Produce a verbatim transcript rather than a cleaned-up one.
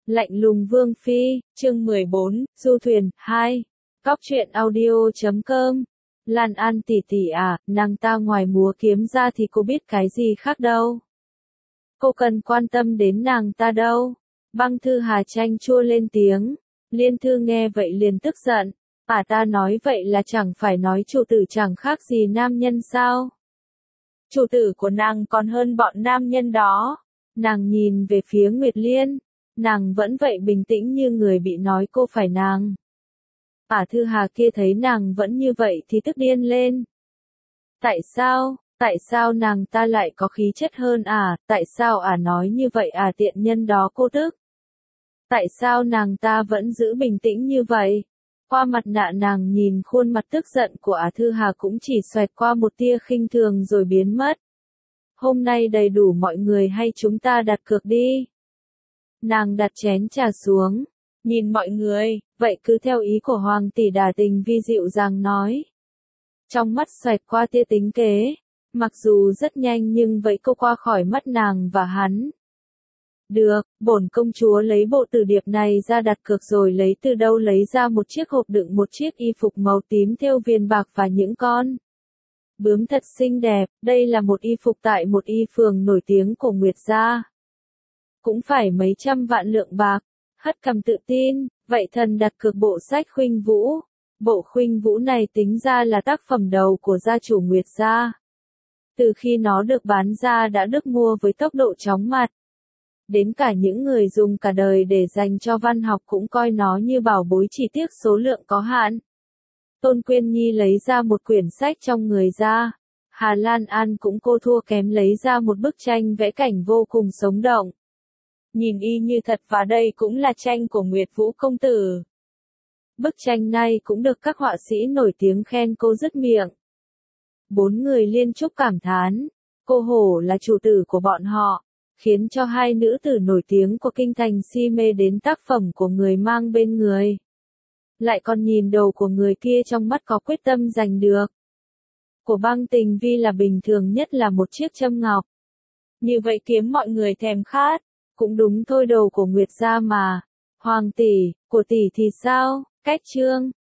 Lạnh lùng Vương Phi, chương mười bốn, Du thuyền, hai. Cóc truyện audio chấm com. Lan An tỷ tỷ à, nàng ta ngoài múa kiếm ra thì cô biết cái gì khác đâu. Cô cần quan tâm đến nàng ta đâu. Băng Thư Hà chanh chua lên tiếng. Liên Thư nghe vậy liền tức giận. À ta nói vậy là chẳng phải nói chủ tử chẳng khác gì nam nhân sao? Chủ tử của nàng còn hơn bọn nam nhân đó. Nàng nhìn về phía Nguyệt Liên. Nàng vẫn vậy bình tĩnh như người bị nói cô phải nàng. Ả Thư Hà kia thấy nàng vẫn như vậy thì tức điên lên. Tại sao, tại sao nàng ta lại có khí chất hơn à, tại sao ả nói như vậy à tiện nhân đó cô tức. Tại sao nàng ta vẫn giữ bình tĩnh như vậy? Qua mặt nạ nàng nhìn khuôn mặt tức giận của Ả Thư Hà cũng chỉ xoẹt qua một tia khinh thường rồi biến mất. Hôm nay đầy đủ mọi người hay chúng ta đặt cược đi? Nàng đặt chén trà xuống, nhìn mọi người, vậy cứ theo ý của Hoàng tỷ Đả Tình Vi dịu dàng nói. Trong mắt xoẹt qua tia tính kế, mặc dù rất nhanh nhưng vậy cô qua khỏi mắt nàng và hắn. Được, bổn công chúa lấy bộ tử điệp này ra đặt cược rồi lấy từ đâu lấy ra một chiếc hộp đựng một chiếc y phục màu tím thêu viền bạc và những con bướm thật xinh đẹp, đây là một y phục tại một y phường nổi tiếng của Nguyệt gia. Cũng phải mấy trăm vạn lượng bạc, hất cằm tự tin, vậy thần đặt cược bộ sách Khuynh Vũ. Bộ Khuynh Vũ này tính ra là tác phẩm đầu của gia chủ Nguyệt gia. Từ khi nó được bán ra đã được mua với tốc độ chóng mặt. Đến cả những người dùng cả đời để dành cho văn học cũng coi nó như bảo bối chỉ tiếc số lượng có hạn. Tôn Quyên Nhi lấy ra một quyển sách trong người ra. Hà Lan An cũng cô thua kém lấy ra một bức tranh vẽ cảnh vô cùng sống động. Nhìn y như thật và đây cũng là tranh của Nguyệt Vũ công tử. Bức tranh này cũng được các họa sĩ nổi tiếng khen cô dứt miệng. Bốn người liên chúc cảm thán, cô hổ là chủ tử của bọn họ, khiến cho hai nữ tử nổi tiếng của kinh thành si mê đến tác phẩm của người mang bên người. Lại còn nhìn đầu của người kia trong mắt có quyết tâm giành được. Của Băng Tình Vi là bình thường nhất là một chiếc châm ngọc. Như vậy kiếm mọi người thèm khát. Cũng đúng thôi đầu của Nguyệt gia mà. Hoàng tỷ, của tỷ thì sao? Cách chương.